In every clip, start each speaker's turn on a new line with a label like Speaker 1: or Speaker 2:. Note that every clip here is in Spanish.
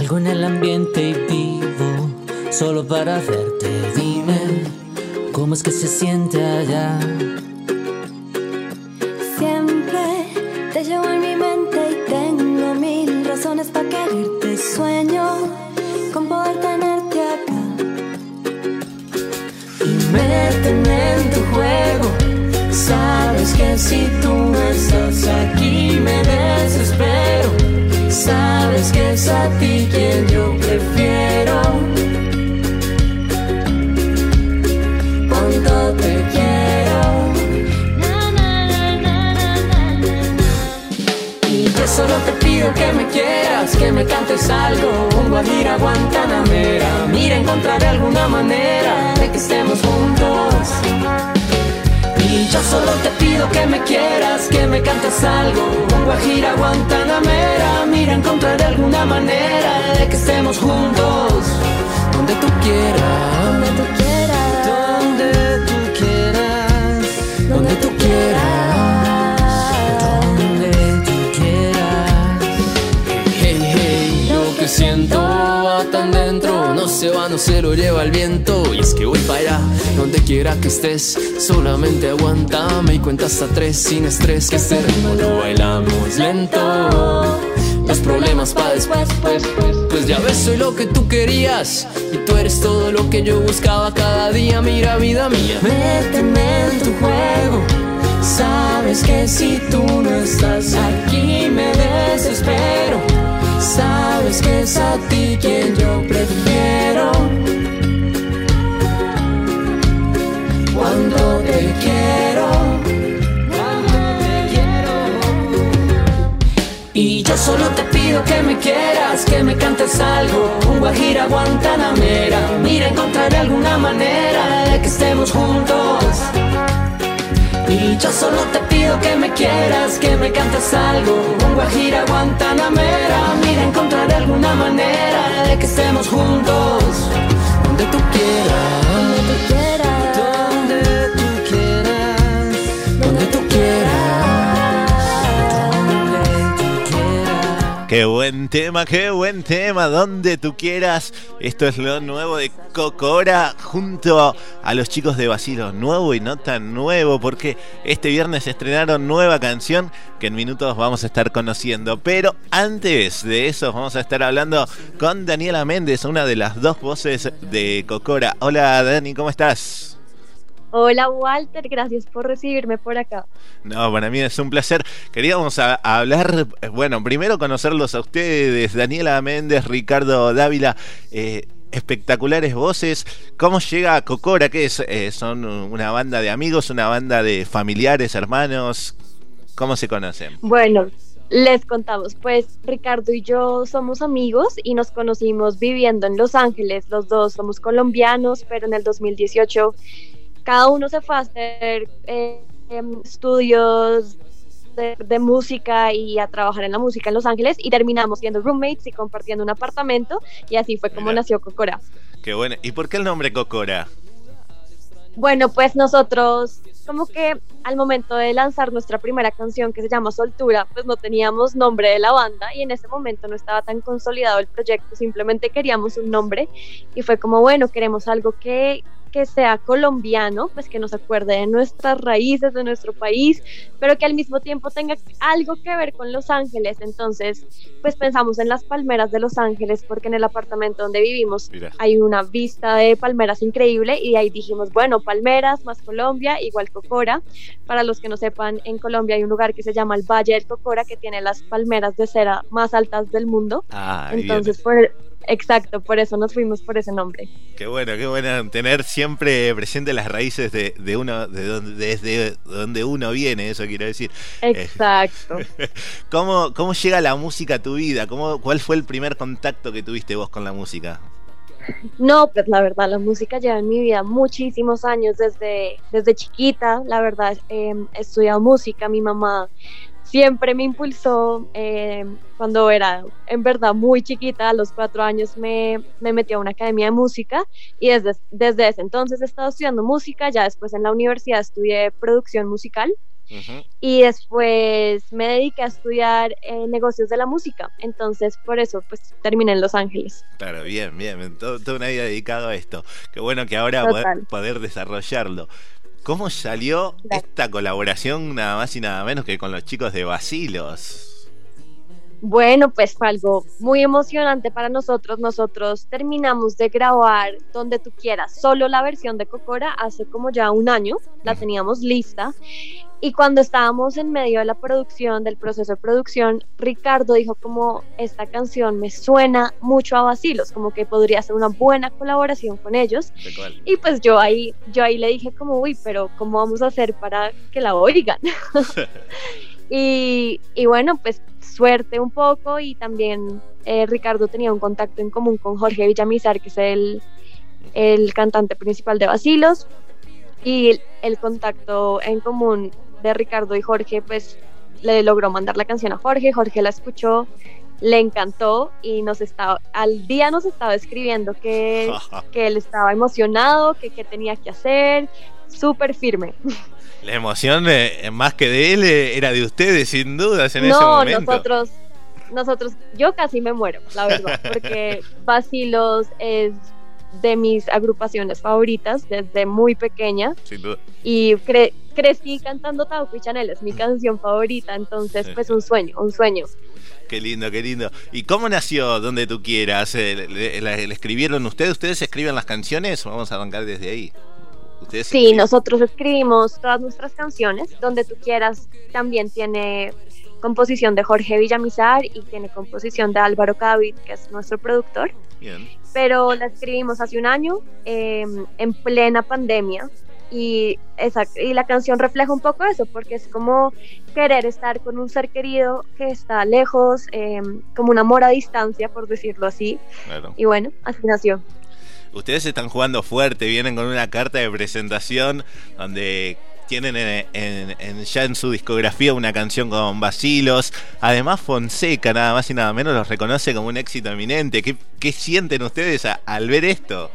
Speaker 1: algo en el ambiente y vivo solo para verte. Dime, ¿cómo es que se siente allá?
Speaker 2: Siempre te llevo en mi mente y tengo mil razones para quererte. Sueño con poder tenerte acá y meterme en tu juego. Sabes que si tú no estás aquí me desespero. Sabes que es a ti quien yo prefiero. Cuánto te quiero. Y yo solo te pido que me quieras, que me cantes algo, un guajira guantanamera. Mira, encontraré alguna manera de que estemos juntos. Y yo solo te pido que me quieras, que me cantes algo, un guajira guantanamera. Mira, encontraré alguna manera de que estemos juntos. Donde tú quieras, donde tú quieras, donde tú quieras, donde tú quieras,
Speaker 1: Donde tú quieras.
Speaker 3: Hey, hey, lo que siento va tan dentro, no se va, no se lo lleva el viento. Y es que voy para allá, donde quiera que estés, solamente aguántame y cuenta hasta 3 sin estrés. Que este ritmo lo bailamos lento, los problemas pa' después, pues ya ves, soy lo que tú querías y tú eres todo lo que yo buscaba cada día. Mira, vida mía,
Speaker 2: méteme en tu juego. Sabes que si tú no estás aquí me desespero. Sabes que es a ti quien yo prefiero. Cuando te quiero, cuando te quiero. Y yo solo te pido que me quieras, que me cantes algo, un guajira guantanamera. Mira, encontraré alguna manera de que estemos juntos. Y yo solo te pido que me quieras, que me cantes algo, un guajira guantanamera. Mira, encontraré alguna manera de que estemos juntos. Donde tú quieras, donde tú quieras, donde tú quieras, donde tú quieras, donde tú quieras.
Speaker 4: Qué buen tema, donde tú quieras. Esto es lo nuevo de Cocora junto a los chicos de Vacilo. Nuevo y no tan nuevo, porque este viernes estrenaron nueva canción que en minutos vamos a estar conociendo. Pero antes de eso vamos a estar hablando con Daniela Méndez, una de las dos voces de Cocora. Hola Dani, ¿cómo estás?
Speaker 5: Hola Walter, gracias por recibirme por acá.
Speaker 4: No, para mí es un placer. Queríamos hablar, bueno, primero conocerlos a ustedes, Daniela Méndez, Ricardo Dávila, espectaculares voces. ¿Cómo llega a Cocora? ¿Qué es? ¿Son una banda de amigos, una banda de familiares, hermanos? ¿Cómo se conocen?
Speaker 5: Bueno, les contamos, pues Ricardo y yo somos amigos y nos conocimos viviendo en Los Ángeles. Los dos somos colombianos, pero en el 2018 cada uno se fue a hacer estudios de música y a trabajar en la música en Los Ángeles, y terminamos siendo roommates y compartiendo un apartamento, y así fue como nació Cocora.
Speaker 4: Qué bueno. ¿Y por qué el nombre Cocora?
Speaker 5: Bueno, pues nosotros como que al momento de lanzar nuestra primera canción, que se llama Soltura, pues no teníamos nombre de la banda y en ese momento no estaba tan consolidado el proyecto, simplemente queríamos un nombre y fue como, bueno, queremos algo que sea colombiano, pues que nos acuerde de nuestras raíces, de nuestro país, pero que al mismo tiempo tenga algo que ver con Los Ángeles. Entonces, pues pensamos en las palmeras de Los Ángeles, porque en el apartamento donde vivimos hay una vista de palmeras increíble, y ahí dijimos, bueno, palmeras más Colombia igual Cocora. Para los que no sepan, en Colombia hay un lugar que se llama el Valle del Cocora, que tiene las palmeras de cera más altas del mundo. Entonces, exacto, por eso nos fuimos por ese nombre.
Speaker 4: Qué bueno tener siempre presente las raíces de uno, desde donde uno viene, eso quiero decir.
Speaker 5: Exacto.
Speaker 4: ¿Cómo llega la música a tu vida? ¿Cuál fue el primer contacto que tuviste vos con la música?
Speaker 5: No, pues la verdad, la música lleva en mi vida muchísimos años, desde chiquita. La verdad, he estudiado música. Mi mamá siempre me impulsó. Cuando era en verdad muy chiquita, a los 4 años me metió a una academia de música, y desde ese entonces he estado estudiando música. Ya después en la universidad estudié producción musical, y después me dediqué a estudiar negocios de la música, entonces por eso pues terminé en Los Ángeles.
Speaker 4: Claro, bien, toda una vida dedicado a esto. Qué bueno que ahora poder desarrollarlo. ¿Cómo salió esta colaboración nada más y nada menos que con los chicos de Bacilos?
Speaker 5: Bueno, pues fue algo muy emocionante para nosotros. Nosotros terminamos de grabar Donde Tú Quieras, solo la versión de Cocora, hace como ya un año, la teníamos lista. Y cuando estábamos en medio de la producción, del proceso de producción, Ricardo dijo como, esta canción me suena mucho a Bacilos, como que podría ser una buena colaboración con ellos. Y pues yo ahí le dije como, uy, pero ¿cómo vamos a hacer para que la oigan? y bueno, pues suerte un poco, y también Ricardo tenía un contacto en común con Jorge Villamizar, que es el cantante principal de Bacilos, y el contacto en común de Ricardo y Jorge pues le logró mandar la canción a Jorge la escuchó, le encantó y al día nos estaba escribiendo que él estaba emocionado, que tenía que hacer, súper firme.
Speaker 4: La emoción, más que de él, era de ustedes, sin dudas, en ese momento.
Speaker 5: Nosotros, yo casi me muero, la verdad, porque Bacilos es de mis agrupaciones favoritas desde muy pequeña. Sin duda. Y crecí cantando Tauco y Chanel, es mi canción favorita, entonces pues un sueño.
Speaker 4: Qué lindo. ¿Y cómo nació Donde Tú Quieras? ¿Le escribieron ustedes escriben las canciones? Vamos a arrancar desde ahí.
Speaker 5: Sí, nosotros escribimos todas nuestras canciones. Donde Tú Quieras también tiene composición de Jorge Villamizar y tiene composición de Álvaro Cadavid, que es nuestro productor.
Speaker 4: Bien.
Speaker 5: Pero la escribimos hace un año, en plena pandemia, y la canción refleja un poco eso, porque es como querer estar con un ser querido que está lejos, como un amor a distancia, por decirlo así. Claro. Y bueno, así nació.
Speaker 4: Ustedes están jugando fuerte, vienen con una carta de presentación donde tienen ya en su discografía una canción con Bacilos. Además Fonseca, nada más y nada menos, los reconoce como un éxito eminente. ¿Qué sienten ustedes al ver esto?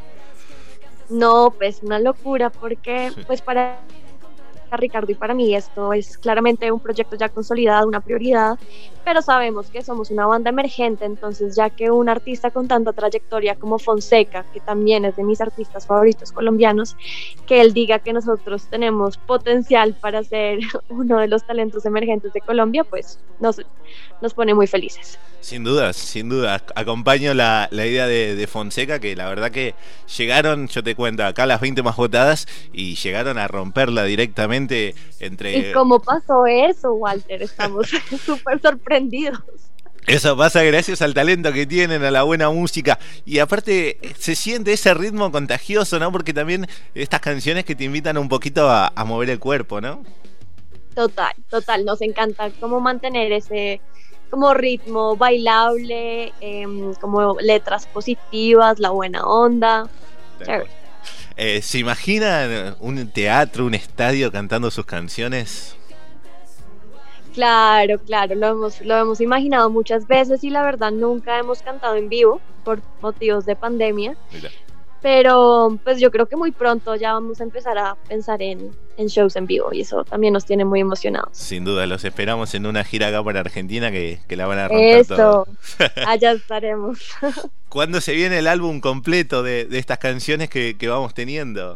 Speaker 5: No, pues una locura, porque pues para Ricardo y para mí esto es claramente un proyecto ya consolidado, una prioridad, pero sabemos que somos una banda emergente, entonces ya que un artista con tanta trayectoria como Fonseca, que también es de mis artistas favoritos colombianos, que él diga que nosotros tenemos potencial para ser uno de los talentos emergentes de Colombia, pues nos pone muy felices.
Speaker 4: Sin duda, acompaño la idea de Fonseca, que la verdad que llegaron, yo te cuento, acá las 20 más votadas y llegaron a romperla directamente entre...
Speaker 5: ¿Y cómo pasó eso, Walter? Estamos súper sorprendidos.
Speaker 4: Eso pasa gracias al talento que tienen, a la buena música, y aparte se siente ese ritmo contagioso, ¿no? Porque también estas canciones que te invitan un poquito a mover el cuerpo, ¿no?
Speaker 5: Total, nos encanta cómo mantener ese como ritmo bailable, como letras positivas, la buena onda.
Speaker 4: ¿Se imaginan un teatro, un estadio cantando sus canciones?
Speaker 5: Claro, lo hemos imaginado muchas veces y la verdad nunca hemos cantado en vivo por motivos de pandemia. Mira. Pero pues yo creo que muy pronto ya vamos a empezar a pensar en shows en vivo y eso también nos tiene muy emocionados.
Speaker 4: Sin duda, los esperamos en una gira acá para Argentina que la van a romper todo.
Speaker 5: Allá estaremos.
Speaker 4: ¿Cuándo se viene el álbum completo de estas canciones que vamos teniendo?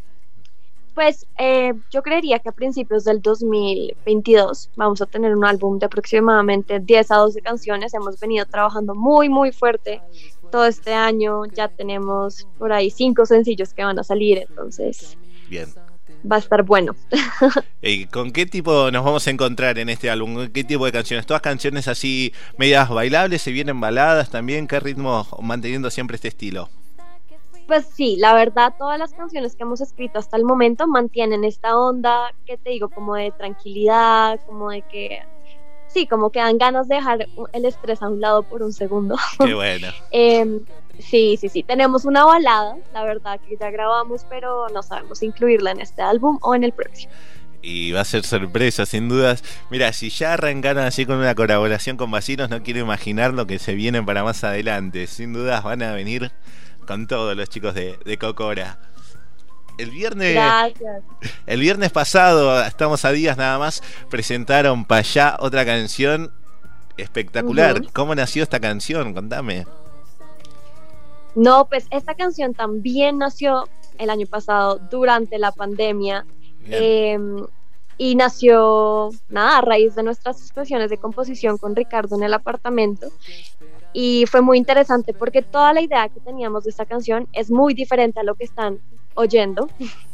Speaker 5: Pues yo creería que a principios del 2022 vamos a tener un álbum de aproximadamente 10 a 12 canciones. Hemos venido trabajando muy muy fuerte todo este año, ya tenemos por ahí 5 sencillos que van a salir, entonces
Speaker 4: bien,
Speaker 5: va a estar bueno.
Speaker 4: ¿Con qué tipo nos vamos a encontrar en este álbum? ¿Qué tipo de canciones? ¿Todas canciones así medias bailables? ¿Se vienen baladas también? ¿Qué ritmo manteniendo siempre este estilo?
Speaker 5: Pues sí, la verdad todas las canciones que hemos escrito hasta el momento mantienen esta onda que te digo, como de tranquilidad, como de que sí, como que dan ganas de dejar el estrés a un lado por un segundo.
Speaker 4: Qué bueno.
Speaker 5: Sí, tenemos una balada, la verdad que ya grabamos, pero no sabemos incluirla en este álbum o en el próximo.
Speaker 4: Y va a ser sorpresa, sin dudas. Mira, si ya arrancaron así con una colaboración con Bacilos, no quiero imaginar lo que se viene para más adelante. Sin dudas van a venir con todos los chicos de Cocora.
Speaker 5: Gracias.
Speaker 4: El viernes pasado, estamos a días nada más, presentaron Pa' Allá, otra canción espectacular. ¿Cómo nació esta canción? Contame.
Speaker 5: No, pues esta canción también nació el año pasado durante la pandemia. Y nació, a raíz de nuestras sesiones de composición con Ricardo en el apartamento. Y fue muy interesante porque toda la idea que teníamos de esta canción es muy diferente a lo que están oyendo.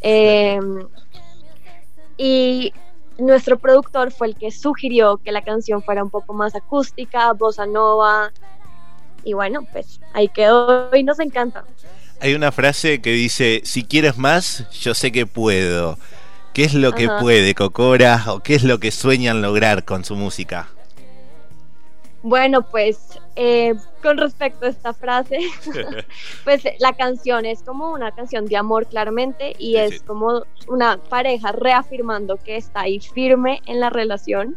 Speaker 5: Y nuestro productor fue el que sugirió que la canción fuera un poco más acústica, bossa nova. Y bueno, pues ahí quedó y nos encanta.
Speaker 4: Hay una frase que dice: si quieres más, yo sé que puedo. ¿Qué es lo que puede Cocora o qué es lo que sueñan lograr con su música?
Speaker 5: Bueno, pues con respecto a esta frase, pues la canción es como una canción de amor claramente y es como una pareja reafirmando que está ahí firme en la relación.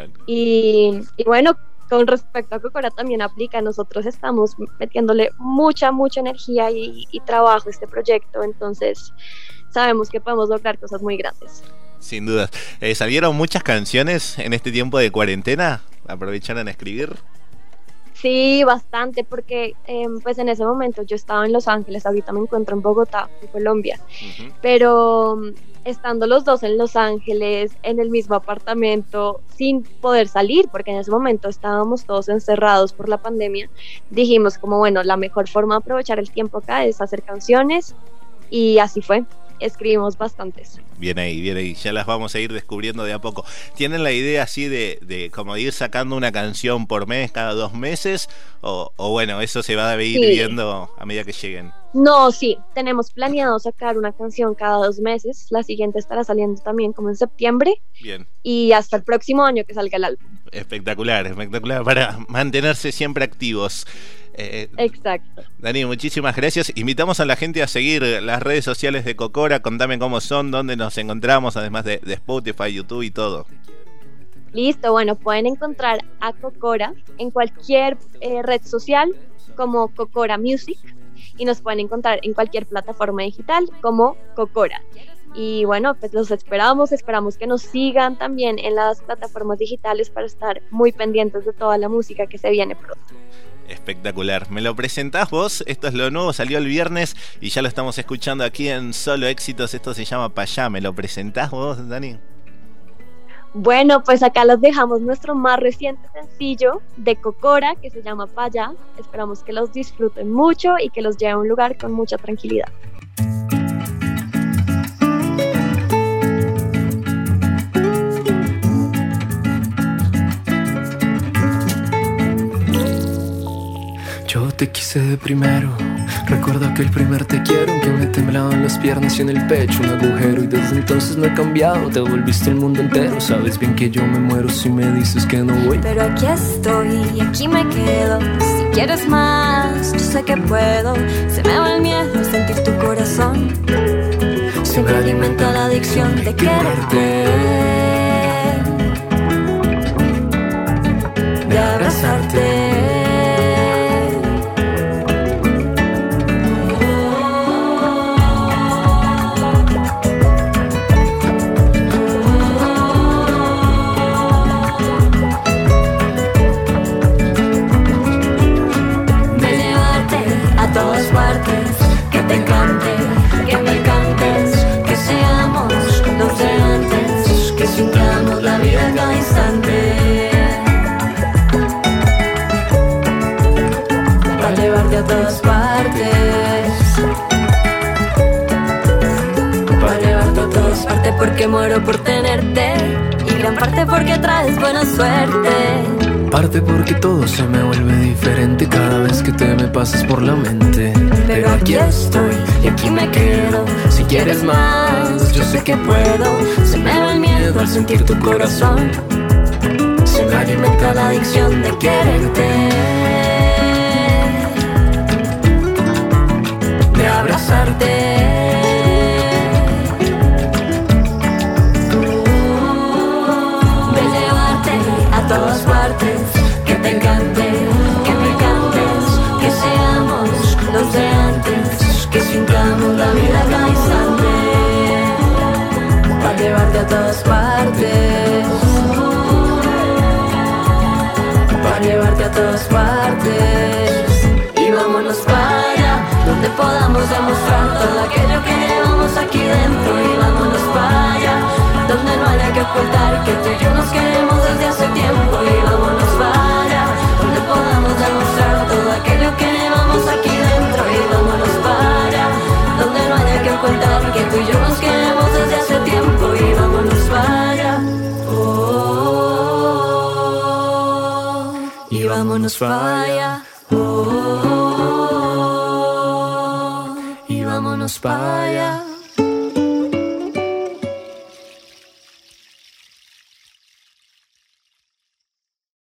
Speaker 5: Y bueno, con respecto a Cocora también aplica, nosotros estamos metiéndole mucha energía y trabajo a este proyecto, entonces sabemos que podemos lograr cosas muy grandes.
Speaker 4: Sin dudas. ¿Salieron muchas canciones en este tiempo de cuarentena? ¿Aprovecharon a escribir?
Speaker 5: Sí, bastante, porque pues en ese momento yo estaba en Los Ángeles, ahorita me encuentro en Bogotá, en Colombia, pero estando los dos en Los Ángeles, en el mismo apartamento, sin poder salir, porque en ese momento estábamos todos encerrados por la pandemia, dijimos como bueno, la mejor forma de aprovechar el tiempo acá es hacer canciones, y así fue. Escribimos bastantes.
Speaker 4: Bien ahí, ya las vamos a ir descubriendo de a poco. ¿Tienen la idea así de como ir sacando una canción por mes, cada 2 meses? O bueno, eso se va a ir viendo a medida que lleguen.
Speaker 5: No, sí, tenemos planeado sacar una canción cada 2 meses. La siguiente estará saliendo también como en septiembre.
Speaker 4: Bien.
Speaker 5: Y hasta el próximo año que salga el álbum.
Speaker 4: Espectacular, para mantenerse siempre activos.
Speaker 5: Exacto.
Speaker 4: Dani, muchísimas gracias. Invitamos a la gente a seguir las redes sociales de Cocora. Contame cómo son, dónde nos encontramos, además de Spotify, YouTube y todo.
Speaker 5: Listo, bueno, pueden encontrar a Cocora en cualquier red social como Cocora Music y nos pueden encontrar en cualquier plataforma digital como Cocora. Y bueno, pues los esperamos que nos sigan también en las plataformas digitales para estar muy pendientes de toda la música que se viene pronto.
Speaker 4: Espectacular. ¿Me lo presentás vos? Esto es lo nuevo, salió el viernes y ya lo estamos escuchando aquí en Solo Éxitos. Esto se llama Pa' Allá. ¿Me lo presentás vos, Dani?
Speaker 5: Bueno, pues acá les dejamos nuestro más reciente sencillo de Cocora que se llama Pa' Allá. Esperamos que los disfruten mucho y que los lleve a un lugar con mucha tranquilidad.
Speaker 3: Yo te quise de primero, recuerdo que el primer te quiero, que me temblaban las piernas y en el pecho un agujero. Y desde entonces no he cambiado, te volviste el mundo entero. Sabes bien que yo me muero si me dices que no voy.
Speaker 6: Pero aquí estoy y aquí me quedo. Si quieres más, yo sé que puedo. Se me va el miedo a sentir tu corazón. Se me alimenta la adicción de quererte, de abrazarte.
Speaker 2: Que te encante, que me cantes, que seamos los de antes, que sintamos la vida cada instante, para llevarte a todas partes, para llevarte a todas partes, porque muero por tenerte, y gran parte porque traes buena suerte.
Speaker 3: Parte porque todo se me vuelve diferente cada vez que te me pasas por la mente.
Speaker 2: Pero aquí estoy y aquí me quedo. Si quieres más, yo sé que puedo. Se me va el miedo al sentir tu corazón. Se me alimenta la adicción de quererte, de abrazarte, de llevarte a todas partes. Que te encante, que me cantes, que seamos los de antes, que sintamos la vida cada instante. para llevarte a todas partes, para llevarte a todas partes. Y vámonos para allá, donde podamos demostrar todo aquello que llevamos aquí dentro. Y vámonos para allá, donde no haya que ocultar que tú y yo nos queremos desde hace tiempo. Y vámonos para allá, donde podamos demostrar todo aquello que llevamos aquí dentro. Y vámonos para allá, donde no haya que ocultar que tú y yo nos queremos desde hace tiempo. Y vámonos para allá, y vámonos para allá, y vámonos para allá.